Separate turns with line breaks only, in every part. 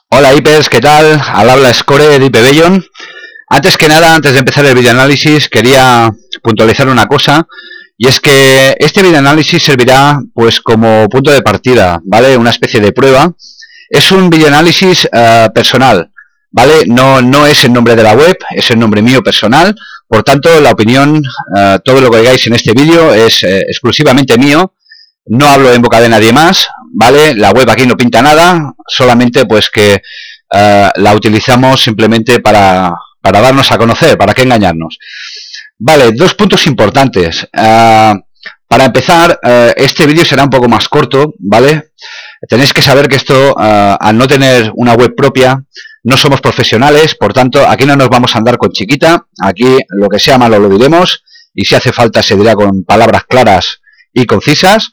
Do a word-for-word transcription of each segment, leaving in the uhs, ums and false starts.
Hola Hipers, ¿qué tal? Al habla Score de Ipebellon. Antes que nada, antes de empezar el videoanálisis, quería puntualizar una cosa, y es que este videoanálisis servirá pues como punto de partida, ¿vale? Una especie de prueba. Es un videoanálisis uh, personal, ¿vale? No, no es el nombre de la web, es el nombre mío personal. Por tanto, la opinión, uh, todo lo que digáis en este vídeo es eh, exclusivamente mío. No hablo en boca de nadie más, ¿vale? La web aquí no pinta nada, solamente pues que uh, la utilizamos simplemente para, para darnos a conocer, para qué engañarnos. Vale, dos puntos importantes. Uh, para empezar, uh, este vídeo será un poco más corto, ¿vale? Tenéis que saber que esto, uh, al no tener una web propia, no somos profesionales, por tanto, aquí no nos vamos a andar con chiquita, aquí lo que sea malo lo diremos, y si hace falta se dirá con palabras claras y concisas.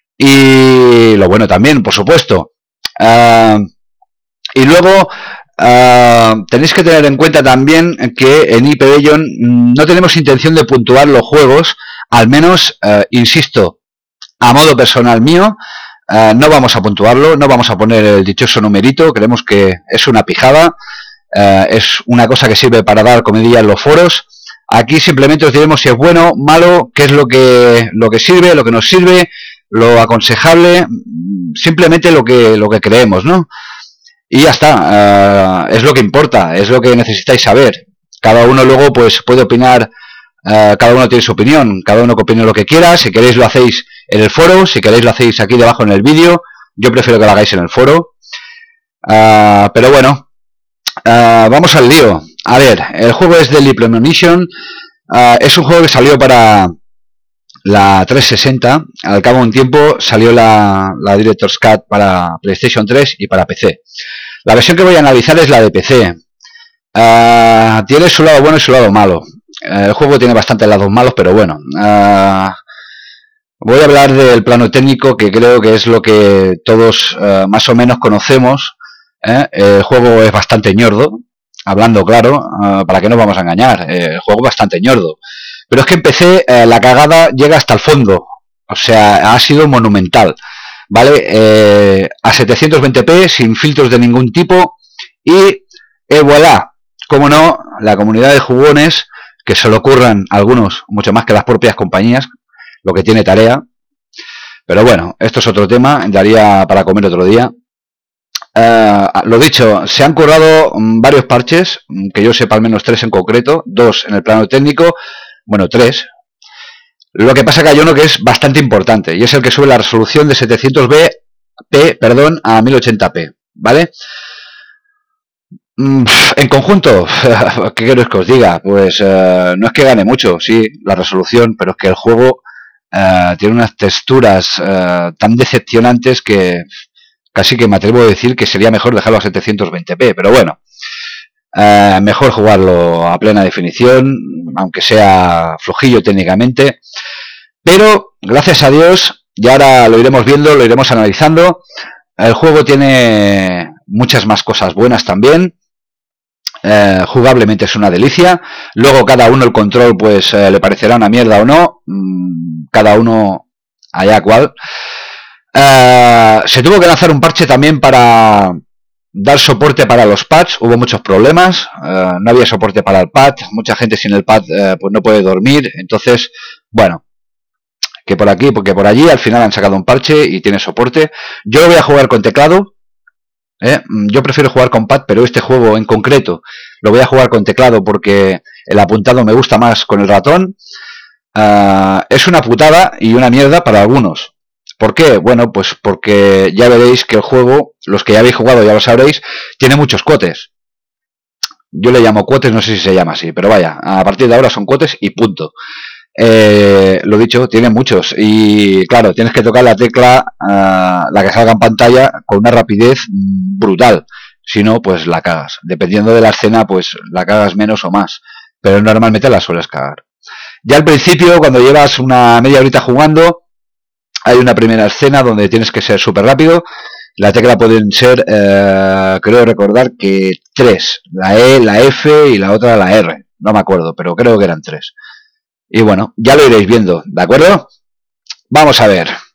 Y lo bueno también, por supuesto. Uh, y luego uh, tenéis que tener en cuenta también que en Ipebellon no tenemos intención de puntuar los juegos, al menos, uh, insisto, a modo personal mío, uh, no vamos a puntuarlo, no vamos a poner el dichoso numerito, creemos que es una pijada, uh, es una cosa que sirve para dar comidilla en los foros. Aquí simplemente os diremos si es bueno, malo, qué es lo que, lo que sirve, lo que nos sirve, lo aconsejable, simplemente lo que lo que creemos, ¿no? Y ya está, uh, es lo que importa, es lo que necesitáis saber. Cada uno luego pues puede opinar, uh, cada uno tiene su opinión, cada uno que opine lo que quiera. Si queréis lo hacéis en el foro, si queréis lo hacéis aquí debajo en el vídeo. Yo prefiero que lo hagáis en el foro. Uh, pero bueno, uh, vamos al lío. A ver, el juego es de Premonition. Uh, es un juego que salió para la trescientos sesenta, al cabo de un tiempo salió la, la Director's Cut para PlayStation tres y para P C. La versión que voy a analizar es la de P C. Uh, tiene su lado bueno y su lado malo. Uh, el juego tiene bastantes lados malos, pero bueno. Uh, voy a hablar del plano técnico, que creo que es lo que todos uh, más o menos conocemos. ¿eh? El juego es bastante ñordo, hablando claro, uh, para que no vamos a engañar. El juego es bastante ñordo. Pero es que en P C eh, la cagada llega hasta el fondo. O sea, ha sido monumental. ¿Vale? Eh, a setecientos veinte p, sin filtros de ningún tipo. Y, eh, voilà. Como no, la comunidad de jugones, que se le ocurran algunos, mucho más que las propias compañías, lo que tiene tarea. Pero bueno, esto es otro tema, daría para comer otro día. Eh, lo dicho, se han currado varios parches, que yo sepa al menos tres en concreto, dos en el plano técnico. Bueno, tres. Lo que pasa que hay uno que es bastante importante, y es el que sube la resolución de setecientos p, perdón, a mil ochenta p, ¿vale? En conjunto, ¿qué queréis que os diga? Pues uh, no es que gane mucho, sí, la resolución, pero es que el juego uh, tiene unas texturas uh, tan decepcionantes que casi que me atrevo a decir que sería mejor dejarlo a setecientos veinte p, pero bueno. Uh, mejor jugarlo a plena definición, aunque sea flojillo técnicamente, pero gracias a Dios, y ahora lo iremos viendo, lo iremos analizando. El juego tiene muchas más cosas buenas también. Uh, jugablemente es una delicia. Luego cada uno el control pues uh, le parecerá una mierda o no, mm, cada uno allá cual. Uh, se tuvo que lanzar un parche también para dar soporte para los pads. Hubo muchos problemas, uh, no había soporte para el pad, mucha gente sin el pad uh, pues no puede dormir, entonces, bueno, que por aquí, porque por allí al final han sacado un parche y tiene soporte. Yo voy a jugar con teclado, ¿eh? Yo prefiero jugar con pad, pero este juego en concreto lo voy a jugar con teclado porque el apuntado me gusta más con el ratón. Uh, es una putada y una mierda para algunos. ¿Por qué? Bueno, pues porque ya veréis que el juego, los que ya habéis jugado ya lo sabréis, tiene muchos cuotes. Yo le llamo cuotes, no sé si se llama así, pero vaya, a partir de ahora son cuotes y punto. Eh, lo dicho, tiene muchos y claro, tienes que tocar la tecla, uh, la que salga en pantalla, con una rapidez brutal. Si no, pues la cagas. Dependiendo de la escena, pues la cagas menos o más, pero normalmente la sueles cagar. Ya al principio, cuando llevas una media horita jugando, hay una primera escena donde tienes que ser súper rápido. La tecla pueden ser, eh, creo recordar que tres. La E, la F y la otra la R. No me acuerdo, pero creo que eran tres. Y bueno, ya lo iréis viendo, ¿de acuerdo? Vamos a ver.